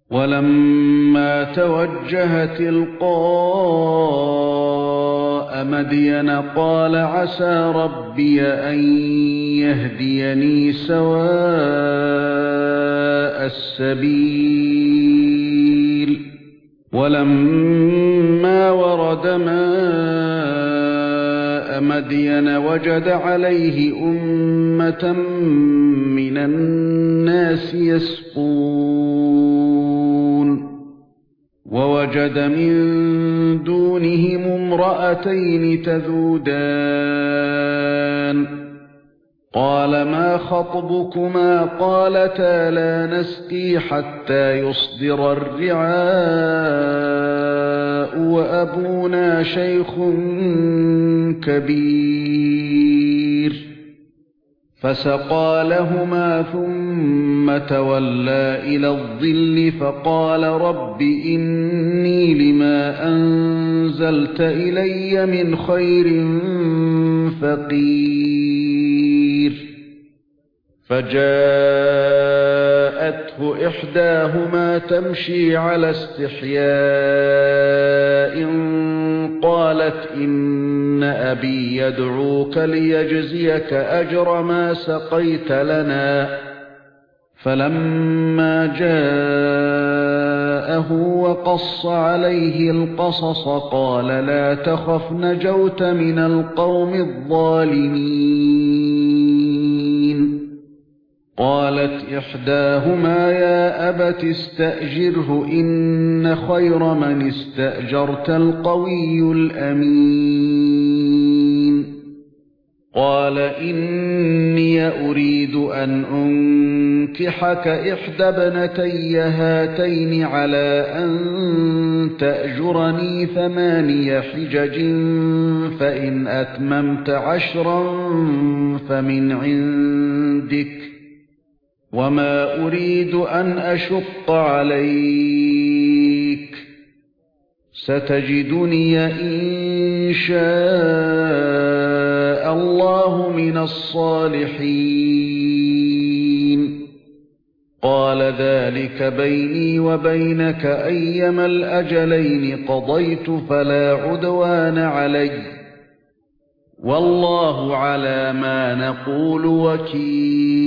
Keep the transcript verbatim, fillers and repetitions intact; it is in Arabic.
وَلَمَّا تَوَجَّهَ تِلْقَاءَ مَدْيَنَ قَالَ عَسَى رَبِّي أَن يَهْدِيَنِي سَوَاءَ السَّبِيلِ. وَلَمَّا وَرَدَ مَاءَ مَدْيَنَ وَجَدَ عَلَيْهِ أُمَّةً مِّنَ النَّاسِ يَسْقُونَ، وَوَجَدَ مِن دُونِهِمُ امْرَأَتَيْنِ تَذُودَانِ، قَالَ مَا خَطْبُكُمَا قَالَتَا لَا نَسْقِي حَتَّى يُصْدِرَ الرِّعَاءُ وَأَبُونَا شَيْخٌ كَبِيرٌ. فَسَقَىٰ لَهُمَا ثُمَّ تَوَلَّىٰ إِلَى الظِّلِّ فَقَالَ رَبِّ إِنِّي لِمَا أَنزَلْتَ إِلَيَّ مِنْ خَيْرٍ فَقِيرٌ. فَجَاءَتْهُ إِحْدَاهُمَا تَمْشِي عَلَى اسْتِحْيَاءٍ قَالَتْ إِنَّ أَبِي يَدْعُوكَ لِيَجْزِيَكَ أَجْرَ مَا سَقَيْتَ لَنَا. فَلَمَّا جَاءَهُ وَقَصَّ عَلَيْهِ الْقَصَصَ قَالَ لَا تَخَفْ نَجَوْتَ مِنَ الْقَوْمِ الظَّالِمِينَ. قَالَتْ إِحْدَاهُمَا يَا أَبَتِ اسْتَأْجِرْهُ إِنَّ خَيْرَ مَنِ اسْتَأْجَرْتَ الْقَوِيُّ الْأَمِينُ. قَالَ إِنِّي أُرِيدُ أَنْ أُنكِحَكَ إِحْدَى ابْنَتَيَّ هَاتَيْنِ عَلَىٰ أَن تَأْجُرَنِي ثَمَانِيَ حِجَجٍ فَإِنْ أَتْمَمْتَ عَشْرًا فَمِنْ عِندِكَ وَمَا أُرِيدُ أَنْ أَشُقَّ عَلَيْكَ سَتَجِدُنِي إِن شَاءَ اللَّهُ مِنَ الصَّالِحِينَ. قَالَ ذَلِكَ بَيْنِي وَبَيْنَكَ أَيَّمَا الْأَجَلَيْنِ قَضَيْتُ فَلَا عُدْوَانَ عَلَيَّ وَاللَّهُ عَلَى مَا نَقُولُ وَكِيلٌ.